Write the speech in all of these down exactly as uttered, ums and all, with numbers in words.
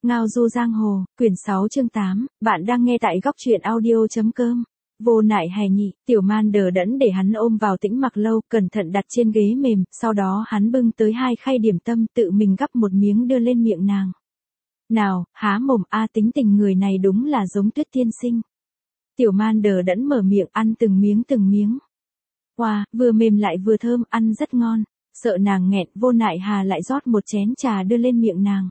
Ngao du giang hồ, quyển sáu chương tám, bạn đang nghe tại góc truyện audio.com. Vô nại hài nhị, tiểu man đờ đẫn để hắn ôm vào tĩnh mặc lâu, cẩn thận đặt trên ghế mềm, sau đó hắn bưng tới hai khay điểm tâm tự mình gắp một miếng đưa lên miệng nàng. Nào, há mồm a tính tình người này đúng là giống Tuyết tiên sinh. Tiểu man đờ đẫn mở miệng ăn từng miếng từng miếng. Wow, vừa mềm lại vừa thơm, ăn rất ngon. Sợ nàng nghẹn, vô nại hà lại rót một chén trà đưa lên miệng nàng.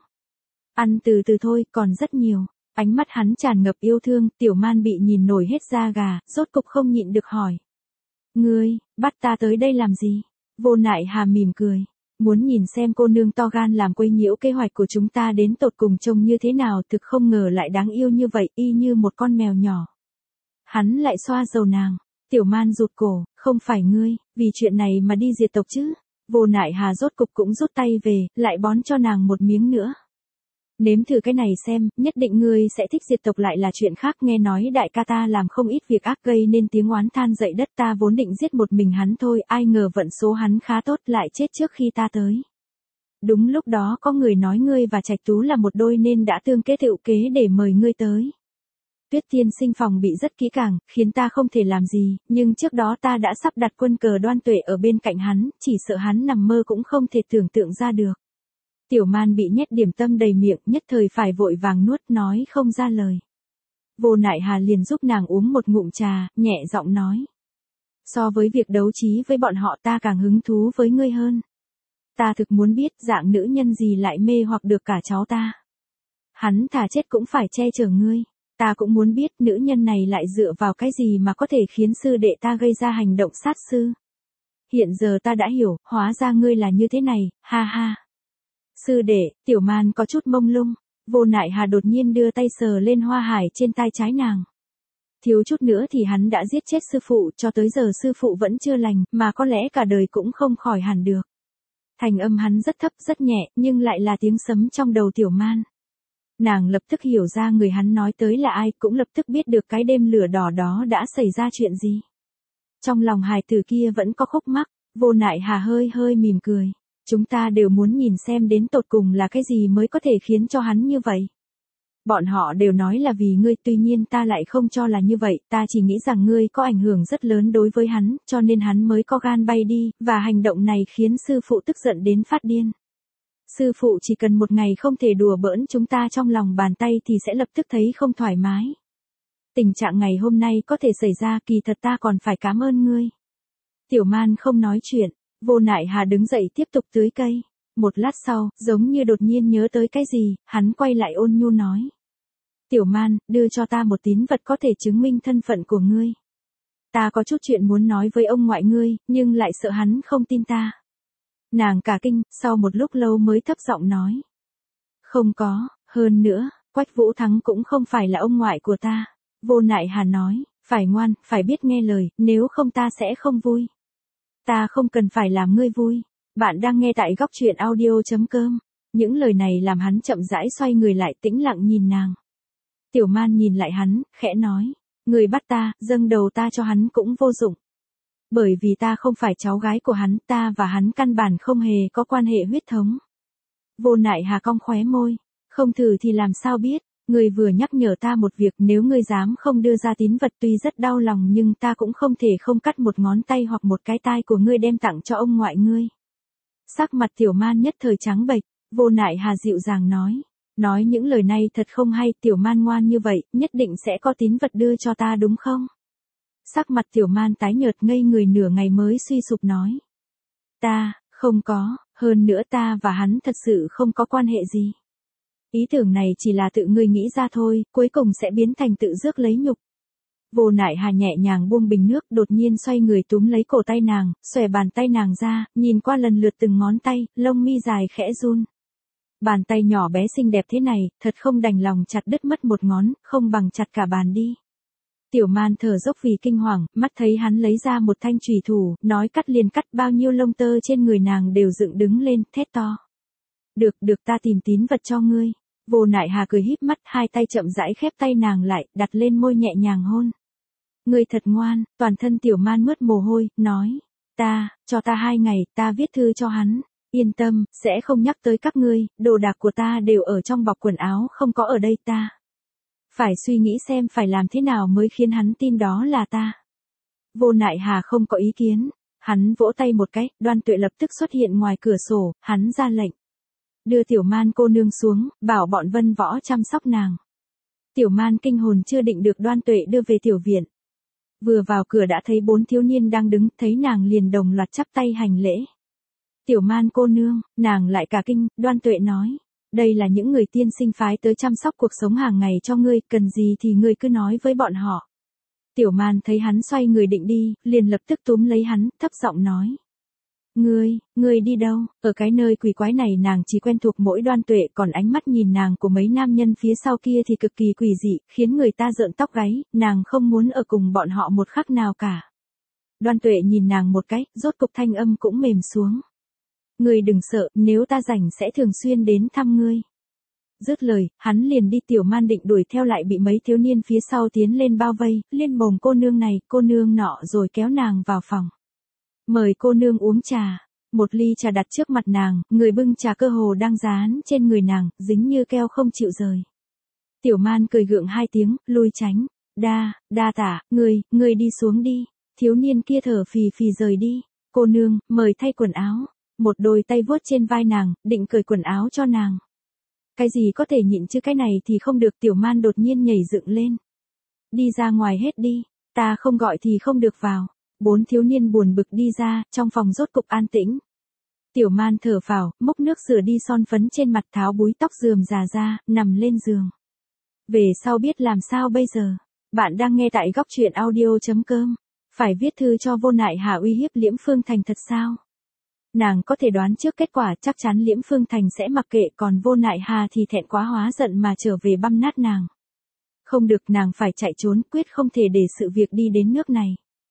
Ăn từ từ thôi, còn rất nhiều. Ánh mắt hắn tràn ngập yêu thương, tiểu man bị nhìn nổi hết da gà, rốt cục không nhịn được hỏi. Ngươi, bắt ta tới đây làm gì? Vô nại hà mỉm cười. Muốn nhìn xem cô nương to gan làm quấy nhiễu kế hoạch của chúng ta đến tột cùng trông như thế nào, thực không ngờ lại đáng yêu như vậy, y như một con mèo nhỏ. Hắn lại xoa dầu nàng. Tiểu man rụt cổ, không phải ngươi, vì chuyện này mà đi diệt tộc chứ. Vô nại hà rốt cục cũng rút tay về, lại bón cho nàng một miếng nữa. Nếm thử cái này xem, nhất định ngươi sẽ thích, diệt tộc lại là chuyện khác. Nghe nói đại ca ta làm không ít việc ác gây nên tiếng oán than dậy đất, ta vốn định giết một mình hắn thôi, ai ngờ vận số hắn khá tốt lại chết trước khi ta tới. Đúng lúc đó có người nói ngươi và Trạch Tú là một đôi nên đã tương kế tựu kế để mời ngươi tới. Tuyết tiên sinh phòng bị rất kỹ càng, khiến ta không thể làm gì, nhưng trước đó ta đã sắp đặt quân cờ Đoan Tuệ ở bên cạnh hắn, chỉ sợ hắn nằm mơ cũng không thể tưởng tượng ra được. Tiểu man bị nhét điểm tâm đầy miệng, nhất thời phải vội vàng nuốt, nói không ra lời. Vô nại hà liền giúp nàng uống một ngụm trà, nhẹ giọng nói. So với việc đấu trí với bọn họ ta càng hứng thú với ngươi hơn. Ta thực muốn biết dạng nữ nhân gì lại mê hoặc được cả cháu ta. Hắn thà chết cũng phải che chở ngươi. Ta cũng muốn biết nữ nhân này lại dựa vào cái gì mà có thể khiến sư đệ ta gây ra hành động sát sư. Hiện giờ ta đã hiểu, hóa ra ngươi là như thế này, ha ha. Sư đệ, tiểu man có chút mông lung. Vô nại hà đột nhiên đưa tay sờ lên hoa hải trên tai trái nàng. Thiếu chút nữa thì hắn đã giết chết sư phụ, cho tới giờ sư phụ vẫn chưa lành, mà có lẽ cả đời cũng không khỏi hẳn được. Thành âm hắn rất thấp rất nhẹ, nhưng lại là tiếng sấm trong đầu tiểu man. Nàng lập tức hiểu ra người hắn nói tới là ai, cũng lập tức biết được cái đêm lửa đỏ đó đã xảy ra chuyện gì. Trong lòng hài tử kia vẫn có khúc mắc, vô nại hà hơi hơi mỉm cười. Chúng ta đều muốn nhìn xem đến tột cùng là cái gì mới có thể khiến cho hắn như vậy. Bọn họ đều nói là vì ngươi, tuy nhiên ta lại không cho là như vậy, ta chỉ nghĩ rằng ngươi có ảnh hưởng rất lớn đối với hắn, cho nên hắn mới có gan bay đi, và hành động này khiến sư phụ tức giận đến phát điên. Sư phụ chỉ cần một ngày không thể đùa bỡn chúng ta trong lòng bàn tay thì sẽ lập tức thấy không thoải mái. Tình trạng ngày hôm nay có thể xảy ra, kỳ thật ta còn phải cảm ơn ngươi. Tiểu man không nói chuyện, vô nại hà đứng dậy tiếp tục tưới cây. Một lát sau, giống như đột nhiên nhớ tới cái gì, hắn quay lại ôn nhu nói. Tiểu man, đưa cho ta một tín vật có thể chứng minh thân phận của ngươi. Ta có chút chuyện muốn nói với ông ngoại ngươi, nhưng lại sợ hắn không tin ta. Nàng cả kinh, sau một lúc lâu mới thấp giọng nói. Không có, hơn nữa, Quách Vũ Thắng cũng không phải là ông ngoại của ta. Vô nại hà nói, phải ngoan, phải biết nghe lời, nếu không ta sẽ không vui. Ta không cần phải làm ngươi vui. Bạn đang nghe tại góc truyện audio.com. Những lời này làm hắn chậm rãi xoay người lại, tĩnh lặng nhìn nàng. Tiểu man nhìn lại hắn, khẽ nói. Người bắt ta, dâng đầu ta cho hắn cũng vô dụng. Bởi vì ta không phải cháu gái của hắn, ta và hắn căn bản không hề có quan hệ huyết thống. Vô nại hà cong khóe môi. Không thử thì làm sao biết, ngươi vừa nhắc nhở ta một việc, nếu ngươi dám không đưa ra tín vật tuy rất đau lòng nhưng ta cũng không thể không cắt một ngón tay hoặc một cái tai của ngươi đem tặng cho ông ngoại ngươi. Sắc mặt tiểu man nhất thời trắng bệch, vô nại hà dịu dàng nói. Nói những lời này thật không hay, tiểu man ngoan như vậy, nhất định sẽ có tín vật đưa cho ta đúng không? Sắc mặt tiểu man tái nhợt ngây người nửa ngày mới suy sụp nói. Ta, không có, hơn nữa ta và hắn thật sự không có quan hệ gì. Ý tưởng này chỉ là tự ngươi nghĩ ra thôi, cuối cùng sẽ biến thành tự rước lấy nhục. Vô nại hà nhẹ nhàng buông bình nước, đột nhiên xoay người túm lấy cổ tay nàng, xòe bàn tay nàng ra, nhìn qua lần lượt từng ngón tay, lông mi dài khẽ run. Bàn tay nhỏ bé xinh đẹp thế này, thật không đành lòng chặt đứt mất một ngón, không bằng chặt cả bàn đi. Tiểu man thở dốc vì kinh hoàng, mắt thấy hắn lấy ra một thanh chùy thủ, nói cắt liền cắt, bao nhiêu lông tơ trên người nàng đều dựng đứng lên, thét to. Được, được, ta tìm tín vật cho ngươi. Vô nại hà cười híp mắt, hai tay chậm rãi khép tay nàng lại, đặt lên môi nhẹ nhàng hôn. Ngươi thật ngoan, toàn thân tiểu man mướt mồ hôi, nói. Ta, cho ta hai ngày, ta viết thư cho hắn. Yên tâm, sẽ không nhắc tới các ngươi, đồ đạc của ta đều ở trong bọc quần áo không có ở đây ta. Phải suy nghĩ xem phải làm thế nào mới khiến hắn tin đó là ta. Vô Nại Hà không có ý kiến, hắn vỗ tay một cái, Đoan Tuệ lập tức xuất hiện ngoài cửa sổ, hắn ra lệnh. Đưa Tiểu Man cô nương xuống, bảo bọn Vân Võ chăm sóc nàng. Tiểu Man kinh hồn chưa định được Đoan Tuệ đưa về tiểu viện. Vừa vào cửa đã thấy bốn thiếu niên đang đứng, thấy nàng liền đồng loạt chắp tay hành lễ. Tiểu Man cô nương, nàng lại cả kinh, Đoan Tuệ nói. Đây là những người tiên sinh phái tới chăm sóc cuộc sống hàng ngày cho ngươi, cần gì thì ngươi cứ nói với bọn họ. Tiểu Man thấy hắn xoay người định đi, liền lập tức túm lấy hắn, thấp giọng nói. Ngươi, ngươi đi đâu? Ở cái nơi quỷ quái này nàng chỉ quen thuộc mỗi Đoan Tuệ, còn ánh mắt nhìn nàng của mấy nam nhân phía sau kia thì cực kỳ quỷ dị, khiến người ta rợn tóc gáy, nàng không muốn ở cùng bọn họ một khắc nào cả. Đoan Tuệ nhìn nàng một cái, rốt cục thanh âm cũng mềm xuống. Ngươi đừng sợ, nếu ta rảnh sẽ thường xuyên đến thăm ngươi. Dứt lời, hắn liền đi. Tiểu Man định đuổi theo lại bị mấy thiếu niên phía sau tiến lên bao vây, liên mồm cô nương này, cô nương nọ rồi kéo nàng vào phòng. Mời cô nương uống trà. Một ly trà đặt trước mặt nàng, người bưng trà cơ hồ đang dán trên người nàng, dính như keo không chịu rời. Tiểu Man cười gượng hai tiếng, lui tránh. Đa, đa tả, ngươi, ngươi đi xuống đi. Thiếu niên kia thở phì phì rời đi. Cô nương, mời thay quần áo. Một đôi tay vuốt trên vai nàng, định cởi quần áo cho nàng. Cái gì có thể nhịn chứ cái này thì không được. Tiểu Man đột nhiên nhảy dựng lên. Đi ra ngoài hết đi, ta không gọi thì không được vào. Bốn thiếu niên buồn bực đi ra, trong phòng rốt cục an tĩnh. Tiểu Man thở phào, múc nước rửa đi son phấn trên mặt, tháo búi tóc rườm rà ra, nằm lên giường. Về sau biết làm sao bây giờ? Bạn đang nghe tại góc truyện audio.com. Phải viết thư cho Vô Nại Hà uy hiếp Liễm Phương Thành thật sao? Nàng có thể đoán trước kết quả, chắc chắn Liễm Phương Thành sẽ mặc kệ, còn Vô Nại Hà thì thẹn quá hóa giận mà trở về băm nát nàng. Không được, nàng phải chạy trốn, quyết không thể để sự việc đi đến nước này.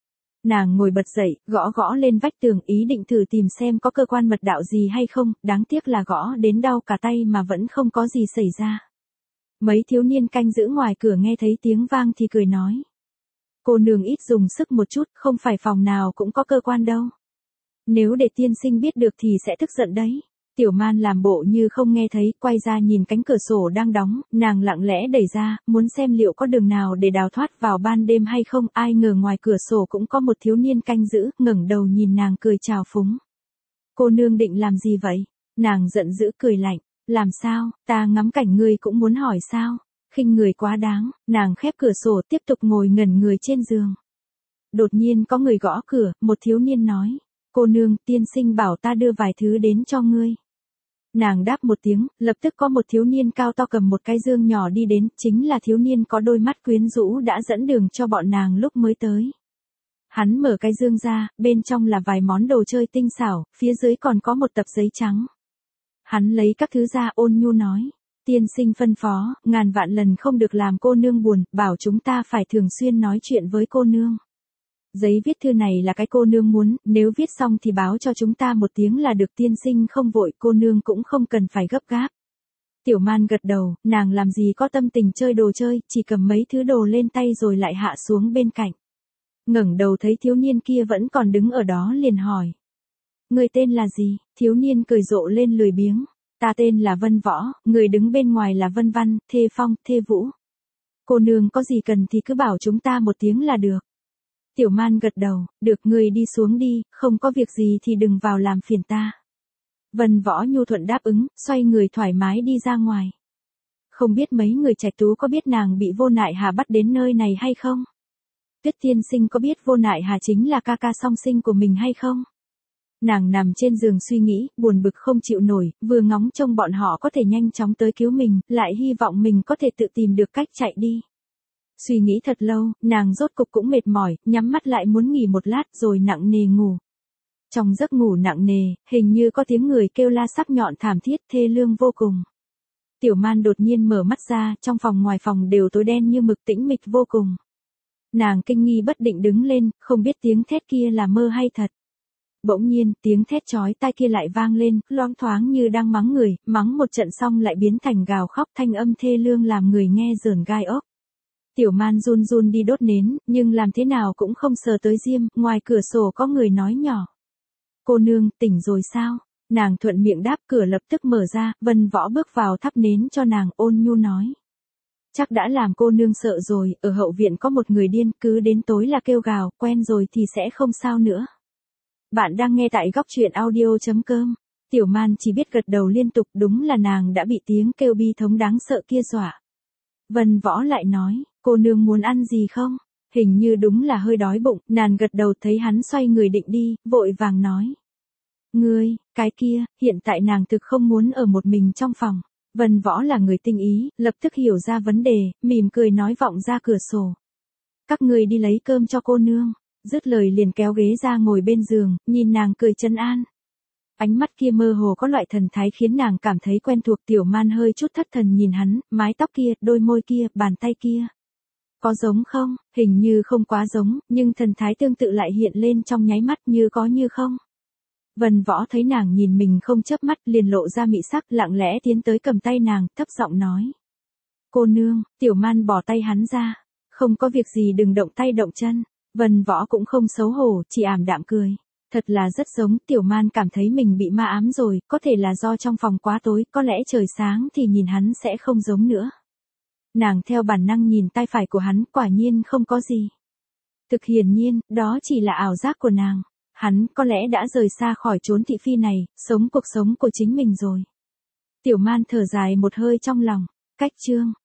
Nàng ngồi bật dậy, gõ gõ lên vách tường, ý định thử tìm xem có cơ quan mật đạo gì hay không, đáng tiếc là gõ đến đau cả tay mà vẫn không có gì xảy ra. Mấy thiếu niên canh giữ ngoài cửa nghe thấy tiếng vang thì cười nói. Cô nương ít dùng sức một chút, không phải phòng nào cũng có cơ quan đâu. Nếu để tiên sinh biết được thì sẽ tức giận đấy. Tiểu Man làm bộ như không nghe thấy, quay ra nhìn cánh cửa sổ đang đóng, nàng lặng lẽ đẩy ra, muốn xem liệu có đường nào để đào thoát vào ban đêm hay không. Ai ngờ ngoài cửa sổ cũng có một thiếu niên canh giữ, ngẩng đầu nhìn nàng cười chào phúng. Cô nương định làm gì vậy? Nàng giận dữ cười lạnh. Làm sao, ta ngắm cảnh ngươi cũng muốn hỏi sao? Khinh người quá đáng. Nàng khép cửa sổ tiếp tục ngồi ngẩn người trên giường. Đột nhiên có người gõ cửa, một thiếu niên nói. Cô nương, tiên sinh bảo ta đưa vài thứ đến cho ngươi. Nàng đáp một tiếng, lập tức có một thiếu niên cao to cầm một cái dương nhỏ đi đến, chính là thiếu niên có đôi mắt quyến rũ đã dẫn đường cho bọn nàng lúc mới tới. Hắn mở cái dương ra, bên trong là vài món đồ chơi tinh xảo, phía dưới còn có một tập giấy trắng. Hắn lấy các thứ ra ôn nhu nói, tiên sinh phân phó, ngàn vạn lần không được làm cô nương buồn, bảo chúng ta phải thường xuyên nói chuyện với cô nương. Giấy viết thư này là cái cô nương muốn, nếu viết xong thì báo cho chúng ta một tiếng là được, tiên sinh không vội, cô nương cũng không cần phải gấp gáp. Tiểu Man gật đầu, nàng làm gì có tâm tình chơi đồ chơi, chỉ cầm mấy thứ đồ lên tay rồi lại hạ xuống bên cạnh. Ngẩng đầu thấy thiếu niên kia vẫn còn đứng ở đó liền hỏi. Người tên là gì? Thiếu niên cười rộ lên lười biếng. Ta tên là Vân Võ, người đứng bên ngoài là Vân Văn, Thê Phong, Thê Vũ. Cô nương có gì cần thì cứ bảo chúng ta một tiếng là được. Tiểu Man gật đầu, được, người đi xuống đi, không có việc gì thì đừng vào làm phiền ta. Vân Võ nhu thuận đáp ứng, xoay người thoải mái đi ra ngoài. Không biết mấy người trạch tú có biết nàng bị Vô Nại Hà bắt đến nơi này hay không? Tuyết tiên sinh có biết Vô Nại Hà chính là ca ca song sinh của mình hay không? Nàng nằm trên giường suy nghĩ, buồn bực không chịu nổi, vừa ngóng trông bọn họ có thể nhanh chóng tới cứu mình, lại hy vọng mình có thể tự tìm được cách chạy đi. Suy nghĩ thật lâu, nàng rốt cục cũng mệt mỏi, nhắm mắt lại muốn nghỉ một lát rồi nặng nề ngủ. Trong giấc ngủ nặng nề, hình như có tiếng người kêu la sắc nhọn thảm thiết thê lương vô cùng. Tiểu Man đột nhiên mở mắt ra, trong phòng ngoài phòng đều tối đen như mực, tĩnh mịch vô cùng. Nàng kinh nghi bất định đứng lên, không biết tiếng thét kia là mơ hay thật. Bỗng nhiên, tiếng thét chói tai kia lại vang lên, loáng thoáng như đang mắng người, mắng một trận xong lại biến thành gào khóc, thanh âm thê lương làm người nghe rờn gai ốc. Tiểu Man run run đi đốt nến, nhưng làm thế nào cũng không sờ tới diêm, ngoài cửa sổ có người nói nhỏ. Cô nương, tỉnh rồi sao? Nàng thuận miệng đáp, cửa lập tức mở ra, Vân Võ bước vào thắp nến cho nàng, ôn nhu nói. Chắc đã làm cô nương sợ rồi, ở hậu viện có một người điên, cứ đến tối là kêu gào, quen rồi thì sẽ không sao nữa. Bạn đang nghe tại góc truyện audio.com. Tiểu Man chỉ biết gật đầu liên tục, đúng là nàng đã bị tiếng kêu bi thống đáng sợ kia dọa. Vân Võ lại nói, cô nương muốn ăn gì không? Hình như đúng là hơi đói bụng, nàng gật đầu, thấy hắn xoay người định đi, vội vàng nói. Ngươi, cái kia, hiện tại nàng thực không muốn ở một mình trong phòng. Vân Võ là người tinh ý, lập tức hiểu ra vấn đề, mỉm cười nói vọng ra cửa sổ. Các ngươi đi lấy cơm cho cô nương. Dứt lời liền kéo ghế ra ngồi bên giường, nhìn nàng cười trấn an. Ánh mắt kia mơ hồ có loại thần thái khiến nàng cảm thấy quen thuộc. Tiểu Man hơi chút thất thần nhìn hắn, mái tóc kia, đôi môi kia, bàn tay kia. Có giống không? Hình như không quá giống, nhưng thần thái tương tự lại hiện lên trong nháy mắt, như có như không. Vân Võ thấy nàng nhìn mình không chớp mắt, liền lộ ra mị sắc, lặng lẽ tiến tới cầm tay nàng, thấp giọng nói. Cô nương. Tiểu Man bỏ tay hắn ra. Không có việc gì, đừng động tay động chân. Vân Võ cũng không xấu hổ, chỉ ảm đạm cười. Thật là rất giống. Tiểu Man cảm thấy mình bị ma ám rồi, có thể là do trong phòng quá tối, có lẽ trời sáng thì nhìn hắn sẽ không giống nữa. Nàng theo bản năng nhìn tay phải của hắn, quả nhiên không có gì. Thực hiển nhiên, đó chỉ là ảo giác của nàng. Hắn có lẽ đã rời xa khỏi chốn thị phi này, sống cuộc sống của chính mình rồi. Tiểu Man thở dài một hơi trong lòng. Cách chương.